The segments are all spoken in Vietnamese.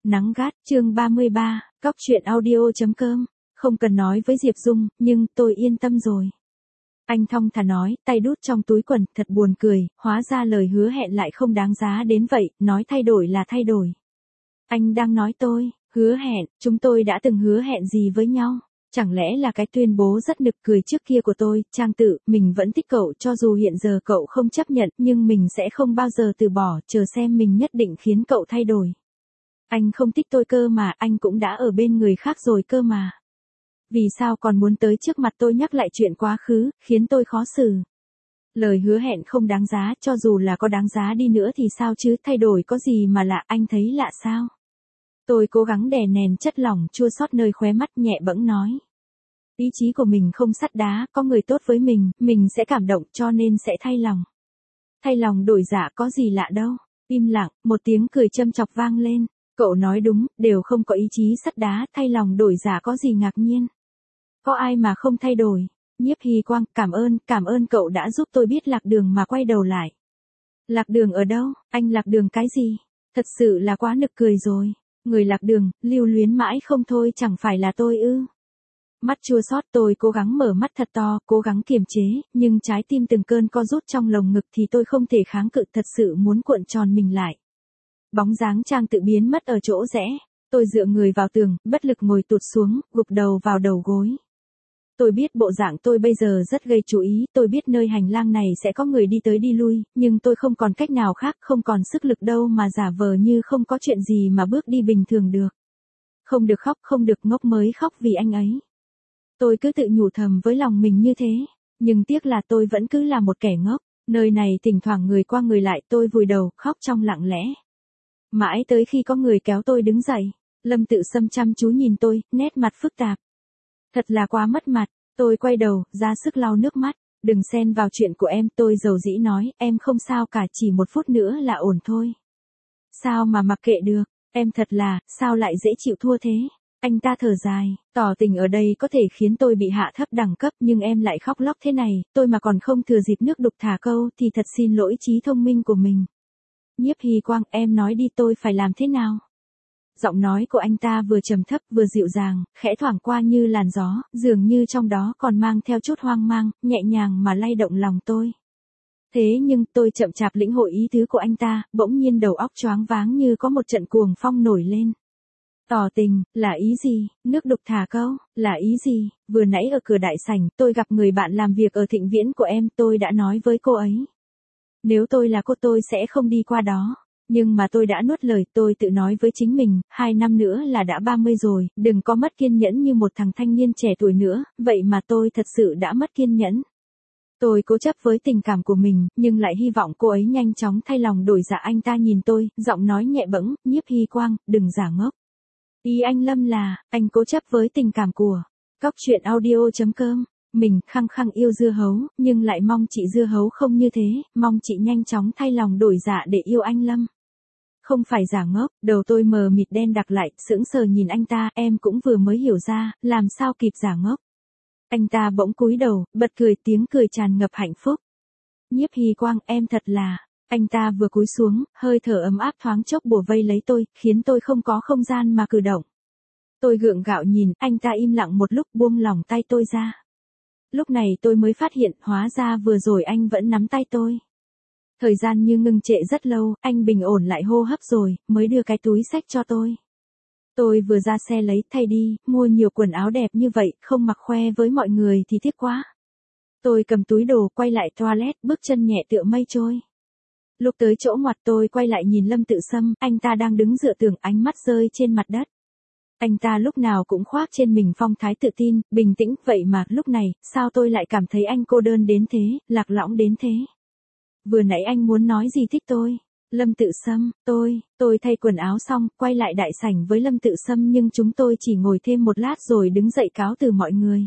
Nắng gắt, chương 33, Cóc truyện audio.com. Không cần nói với Diệp Dung, nhưng tôi yên tâm rồi. Anh thong thả nói, tay đút trong túi quần, thật buồn cười, hóa ra lời hứa hẹn lại không đáng giá đến vậy, nói thay đổi là thay đổi. Anh đang nói tôi, hứa hẹn, chúng tôi đã từng hứa hẹn gì với nhau? Chẳng lẽ là cái tuyên bố rất nực cười trước kia của tôi, Trang Tự, mình vẫn thích cậu cho dù hiện giờ cậu không chấp nhận, nhưng mình sẽ không bao giờ từ bỏ, chờ xem mình nhất định khiến cậu thay đổi. Anh không thích tôi cơ mà, anh cũng đã ở bên người khác rồi cơ mà. Vì sao còn muốn tới trước mặt tôi nhắc lại chuyện quá khứ, khiến tôi khó xử. Lời hứa hẹn không đáng giá, cho dù là có đáng giá đi nữa thì sao chứ, thay đổi có gì mà lạ, anh thấy lạ sao? Tôi cố gắng đè nén chất lỏng chua xót nơi khóe mắt, nhẹ bẫng nói. Ý chí của mình không sắt đá, có người tốt với mình sẽ cảm động cho nên sẽ thay lòng. Thay lòng đổi dạ có gì lạ đâu. Im lặng, một tiếng cười châm chọc vang lên. Cậu nói đúng, đều không có ý chí sắt đá, thay lòng đổi dạ có gì ngạc nhiên. Có ai mà không thay đổi. Nhiếp Hy Quang, cảm ơn cậu đã giúp tôi biết lạc đường mà quay đầu lại. Lạc đường ở đâu, anh lạc đường cái gì? Thật sự là quá nực cười rồi. Người lạc đường, lưu luyến mãi không thôi chẳng phải là tôi ư. Mắt chua xót, tôi cố gắng mở mắt thật to, cố gắng kiềm chế, nhưng trái tim từng cơn co rút trong lồng ngực thì tôi không thể kháng cự, thật sự muốn cuộn tròn mình lại. Bóng dáng Trang Tự biến mất ở chỗ rẽ, tôi dựa người vào tường, bất lực ngồi tụt xuống, gục đầu vào đầu gối. Tôi biết bộ dạng tôi bây giờ rất gây chú ý, tôi biết nơi hành lang này sẽ có người đi tới đi lui, nhưng tôi không còn cách nào khác, không còn sức lực đâu mà giả vờ như không có chuyện gì mà bước đi bình thường được. Không được khóc, không được ngốc mới khóc vì anh ấy. Tôi cứ tự nhủ thầm với lòng mình như thế, nhưng tiếc là tôi vẫn cứ là một kẻ ngốc, nơi này thỉnh thoảng người qua người lại, tôi vùi đầu, khóc trong lặng lẽ. Mãi tới khi có người kéo tôi đứng dậy, Lâm Tự Sâm chăm chú nhìn tôi, nét mặt phức tạp. Thật là quá mất mặt, tôi quay đầu, ra sức lau nước mắt, đừng xen vào chuyện của em, tôi dầu dĩ nói, em không sao cả, chỉ 1 phút nữa là ổn thôi. Sao mà mặc kệ được, em thật là, sao lại dễ chịu thua thế? Anh ta thở dài, tỏ tình ở đây có thể khiến tôi bị hạ thấp đẳng cấp nhưng em lại khóc lóc thế này, tôi mà còn không thừa dịp nước đục thả câu thì thật xin lỗi trí thông minh của mình. Nhiếp Hy Quang, em nói đi tôi phải làm thế nào? Giọng nói của anh ta vừa trầm thấp vừa dịu dàng, khẽ thoảng qua như làn gió, dường như trong đó còn mang theo chút hoang mang, nhẹ nhàng mà lay động lòng tôi. Thế nhưng tôi chậm chạp lĩnh hội ý tứ của anh ta, bỗng nhiên đầu óc choáng váng như có một trận cuồng phong nổi lên. Tỏ tình, là ý gì? Nước đục thả câu, là ý gì? Vừa nãy ở cửa đại sảnh, tôi gặp người bạn làm việc ở Thịnh Viễn của em, tôi đã nói với cô ấy. Nếu tôi là cô tôi sẽ không đi qua đó. Nhưng mà tôi đã nuốt lời, tôi tự nói với chính mình, 2 năm nữa là đã 30 rồi, đừng có mất kiên nhẫn như một thằng thanh niên trẻ tuổi nữa, vậy mà tôi thật sự đã mất kiên nhẫn. Tôi cố chấp với tình cảm của mình, nhưng lại hy vọng cô ấy nhanh chóng thay lòng đổi dạ. Anh ta nhìn tôi, giọng nói nhẹ bẫng, Nhiếp Hy Quang, đừng giả ngốc. Ý anh Lâm là, anh cố chấp với tình cảm của Cóc truyện audio.com. Mình khăng khăng yêu dưa hấu, nhưng lại mong chị dưa hấu không như thế, mong chị nhanh chóng thay lòng đổi dạ để yêu anh Lâm. Không phải giả ngốc, đầu tôi mờ mịt đen đặc lại, sững sờ nhìn anh ta, em cũng vừa mới hiểu ra, làm sao kịp giả ngốc. Anh ta bỗng cúi đầu, bật cười, tiếng cười tràn ngập hạnh phúc. Nhiếp Hy Quang, em thật là. Anh ta vừa cúi xuống, hơi thở ấm áp thoáng chốc bủa vây lấy tôi, khiến tôi không có không gian mà cử động. Tôi gượng gạo nhìn, anh ta im lặng một lúc buông lỏng tay tôi ra. Lúc này tôi mới phát hiện, hóa ra vừa rồi anh vẫn nắm tay tôi. Thời gian như ngừng trệ rất lâu, anh bình ổn lại hô hấp rồi, mới đưa cái túi xách cho tôi. Tôi vừa ra xe lấy, thay đi, mua nhiều quần áo đẹp như vậy, không mặc khoe với mọi người thì tiếc quá. Tôi cầm túi đồ, quay lại toilet, bước chân nhẹ tựa mây trôi. Lúc tới chỗ ngoặt tôi quay lại nhìn Lâm Tự Sâm, anh ta đang đứng dựa tường, ánh mắt rơi trên mặt đất. Anh ta lúc nào cũng khoác trên mình phong thái tự tin, bình tĩnh, vậy mà lúc này, sao tôi lại cảm thấy anh cô đơn đến thế, lạc lõng đến thế. Vừa nãy anh muốn nói gì thích tôi? Lâm Tự Sâm, tôi thay quần áo xong, quay lại đại sảnh với Lâm Tự Sâm nhưng chúng tôi chỉ ngồi thêm một lát rồi đứng dậy cáo từ mọi người.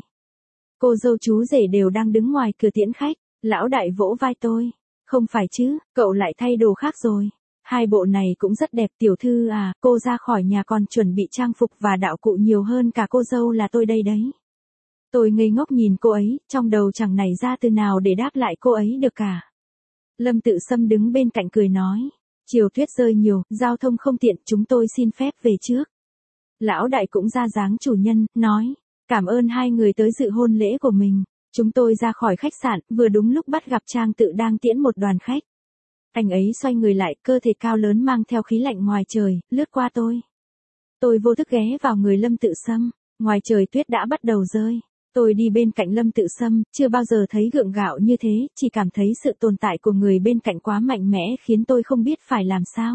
Cô dâu chú rể đều đang đứng ngoài cửa tiễn khách, lão đại vỗ vai tôi. Không phải chứ, cậu lại thay đồ khác rồi. 2 bộ này cũng rất đẹp tiểu thư à, cô ra khỏi nhà còn chuẩn bị trang phục và đạo cụ nhiều hơn cả cô dâu là tôi đây đấy. Tôi ngây ngốc nhìn cô ấy, trong đầu chẳng nảy ra từ nào để đáp lại cô ấy được cả. Lâm Tự Sâm đứng bên cạnh cười nói, Chiều tuyết rơi nhiều, giao thông không tiện, chúng tôi xin phép về trước. Lão đại cũng ra dáng chủ nhân, nói, cảm ơn hai người tới dự hôn lễ của mình. Chúng tôi ra khỏi khách sạn, vừa đúng lúc bắt gặp Trang Tự đang tiễn một đoàn khách. Anh ấy xoay người lại, cơ thể cao lớn mang theo khí lạnh ngoài trời, lướt qua tôi. Tôi vô thức ghé vào người Lâm Tự Sâm, ngoài trời tuyết đã bắt đầu rơi. Tôi đi bên cạnh Lâm Tự Sâm, chưa bao giờ thấy gượng gạo như thế, chỉ cảm thấy sự tồn tại của người bên cạnh quá mạnh mẽ khiến tôi không biết phải làm sao.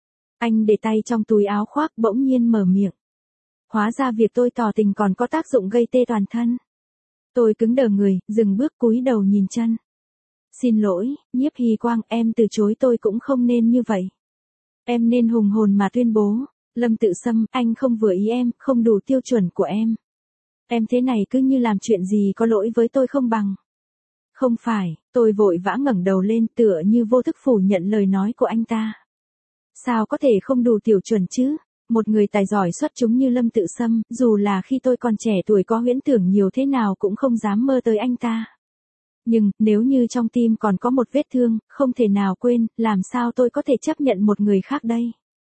Anh để tay trong túi áo khoác bỗng nhiên mở miệng. Hóa ra việc tôi tỏ tình còn có tác dụng gây tê toàn thân. Tôi cứng đờ người, dừng bước cúi đầu nhìn chân. Xin lỗi, Nhiếp Hy Quang, em từ chối tôi cũng không nên như vậy. Em nên hùng hồn mà tuyên bố. Lâm Tự Sâm, anh không vừa ý em, không đủ tiêu chuẩn của em. Em thế này cứ như làm chuyện gì có lỗi với tôi không bằng. Không phải, tôi vội vã ngẩng đầu lên tựa như vô thức phủ nhận lời nói của anh ta. Sao có thể không đủ tiêu chuẩn chứ? Một người tài giỏi xuất chúng như Lâm Tự Sâm, dù là khi tôi còn trẻ tuổi có huyễn tưởng nhiều thế nào cũng không dám mơ tới anh ta. Nhưng, nếu như trong tim còn có một vết thương, không thể nào quên, làm sao tôi có thể chấp nhận một người khác đây?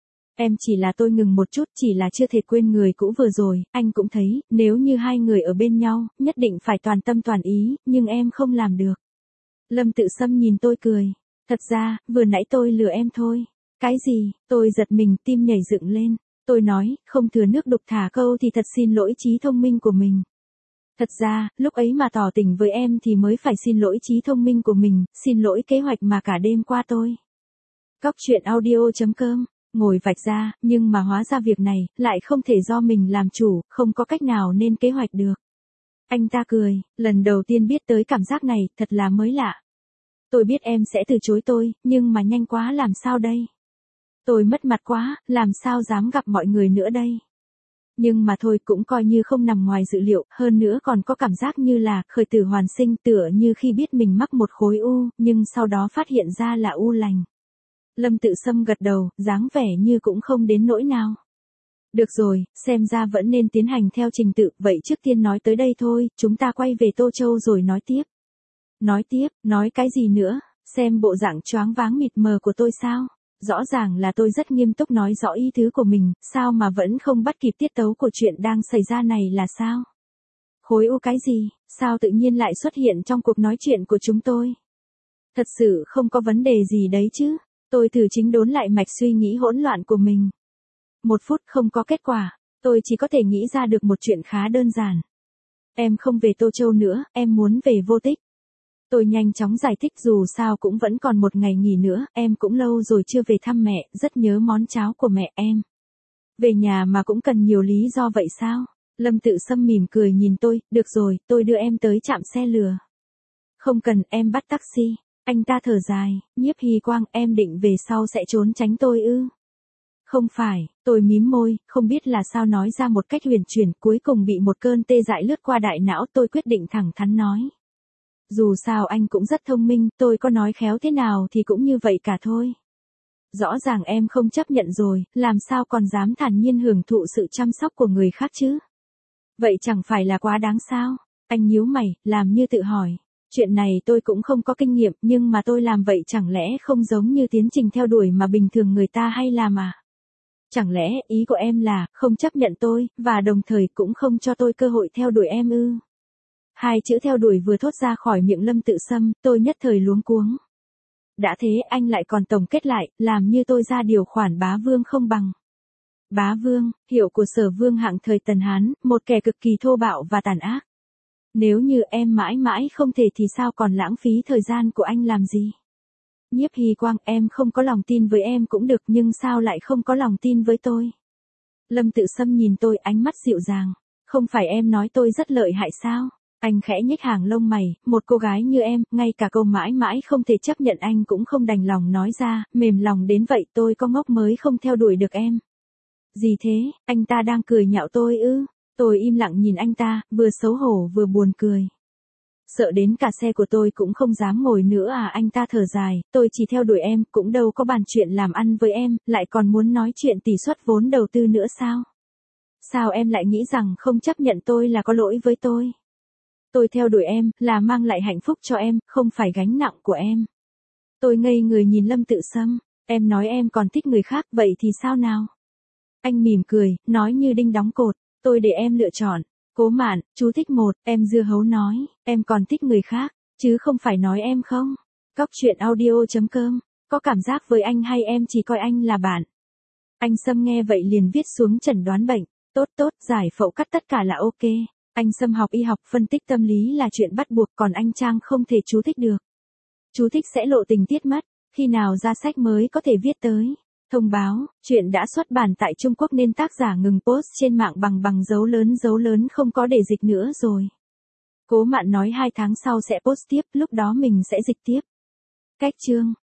Em chỉ là tôi ngừng một chút, chỉ là chưa thể quên người cũ vừa rồi, anh cũng thấy, nếu như hai người ở bên nhau, nhất định phải toàn tâm toàn ý, nhưng em không làm được. Lâm Tự Sâm nhìn tôi cười. Thật ra, vừa nãy tôi lừa em thôi. Cái gì? Tôi giật mình, tim nhảy dựng lên. Tôi nói, không thừa nước đục thả câu thì thật xin lỗi trí thông minh của mình. Thật ra, lúc ấy mà tỏ tình với em thì mới phải xin lỗi trí thông minh của mình, xin lỗi kế hoạch mà cả đêm qua tôi. Cóc truyện audio.com, ngồi vạch ra, nhưng mà hóa ra việc này, lại không thể do mình làm chủ, không có cách nào nên kế hoạch được. Anh ta cười, lần đầu tiên biết tới cảm giác này, thật là mới lạ. Tôi biết em sẽ từ chối tôi, nhưng mà nhanh quá làm sao đây? Tôi mất mặt quá, làm sao dám gặp mọi người nữa đây? Nhưng mà thôi cũng coi như không nằm ngoài dự liệu, hơn nữa còn có cảm giác như là khởi tử hoàn sinh tựa như khi biết mình mắc một khối u, nhưng sau đó phát hiện ra là u lành. Lâm Tự Sâm gật đầu, dáng vẻ như cũng không đến nỗi nào. Được rồi, xem ra vẫn nên tiến hành theo trình tự, vậy trước tiên nói tới đây thôi, chúng ta quay về Tô Châu rồi nói tiếp. Nói tiếp, nói cái gì nữa, xem bộ dạng choáng váng mịt mờ của tôi sao? Rõ ràng là tôi rất nghiêm túc nói rõ ý tứ của mình, sao mà vẫn không bắt kịp tiết tấu của chuyện đang xảy ra này là sao? Khối u cái gì, sao tự nhiên lại xuất hiện trong cuộc nói chuyện của chúng tôi? Thật sự không có vấn đề gì đấy chứ, tôi thử chính đốn lại mạch suy nghĩ hỗn loạn của mình. 1 phút không có kết quả, tôi chỉ có thể nghĩ ra được một chuyện khá đơn giản. Em không về Tô Châu nữa, em muốn về Vô Tích. Tôi nhanh chóng giải thích dù sao cũng vẫn còn một ngày nghỉ nữa, em cũng lâu rồi chưa về thăm mẹ, rất nhớ món cháo của mẹ em. Về nhà mà cũng cần nhiều lý do vậy sao? Lâm Tự Sâm mỉm cười nhìn tôi, được rồi, tôi đưa em tới trạm xe lừa. Không cần, em bắt taxi. Anh ta thở dài, Nhiếp Hy Quang, em định về sau sẽ trốn tránh tôi ư? Không phải, tôi mím môi, không biết là sao nói ra một cách huyền chuyển, cuối cùng bị một cơn tê dại lướt qua đại não, tôi quyết định thẳng thắn nói. Dù sao anh cũng rất thông minh, tôi có nói khéo thế nào thì cũng như vậy cả thôi. Rõ ràng em không chấp nhận rồi, làm sao còn dám thản nhiên hưởng thụ sự chăm sóc của người khác chứ? Vậy chẳng phải là quá đáng sao? Anh nhíu mày, làm như tự hỏi. Chuyện này tôi cũng không có kinh nghiệm, nhưng mà tôi làm vậy chẳng lẽ không giống như tiến trình theo đuổi mà bình thường người ta hay làm à? Chẳng lẽ ý của em là không chấp nhận tôi, và đồng thời cũng không cho tôi cơ hội theo đuổi em ư? Hai chữ theo đuổi vừa thốt ra khỏi miệng Lâm Tự Sâm, tôi nhất thời luống cuống. Đã thế anh lại còn tổng kết lại, làm như tôi ra điều khoản bá vương không bằng. Bá vương, hiệu của Sở Vương hạng thời Tần Hán, một kẻ cực kỳ thô bạo và tàn ác. Nếu như em mãi mãi không thể thì sao còn lãng phí thời gian của anh làm gì? Nhiếp Hy Quang, em không có lòng tin với em cũng được, nhưng sao lại không có lòng tin với tôi? Lâm Tự Sâm nhìn tôi, ánh mắt dịu dàng. Không phải em nói tôi rất lợi hại sao? Anh khẽ nhếch hàng lông mày, một cô gái như em, ngay cả câu mãi mãi không thể chấp nhận anh cũng không đành lòng nói ra, mềm lòng đến vậy, tôi có ngốc mới không theo đuổi được em. Gì thế, anh ta đang cười nhạo tôi ư? Tôi im lặng nhìn anh ta, vừa xấu hổ vừa buồn cười. Sợ đến cả xe của tôi cũng không dám ngồi nữa à? Anh ta thở dài, tôi chỉ theo đuổi em, cũng đâu có bàn chuyện làm ăn với em, lại còn muốn nói chuyện tỷ suất vốn đầu tư nữa sao? Sao em lại nghĩ rằng không chấp nhận tôi là có lỗi với tôi? Tôi theo đuổi em, là mang lại hạnh phúc cho em, không phải gánh nặng của em. Tôi ngây người nhìn Lâm Tự Sâm. Em nói em còn thích người khác, vậy thì sao nào? Anh mỉm cười, nói như đinh đóng cột, tôi để em lựa chọn. Cố Mạn, chú thích một, em dưa hấu nói, em còn thích người khác, chứ không phải nói em không. Cóc truyện audio.com, có cảm giác với anh hay em chỉ coi anh là bạn? Anh Sâm nghe vậy liền viết xuống chẩn đoán bệnh. Tốt tốt, giải phẫu cắt tất cả là ok. Anh Sâm học y học phân tích tâm lý là chuyện bắt buộc, còn anh Trang không thể chú thích được. Chú thích sẽ lộ tình tiết mất, khi nào ra sách mới có thể viết tới. Thông báo, chuyện đã xuất bản tại Trung Quốc nên tác giả ngừng post trên mạng bằng dấu lớn không có để dịch nữa rồi. Cố Mạn nói 2 tháng sau sẽ post tiếp, lúc đó mình sẽ dịch tiếp. Cách chương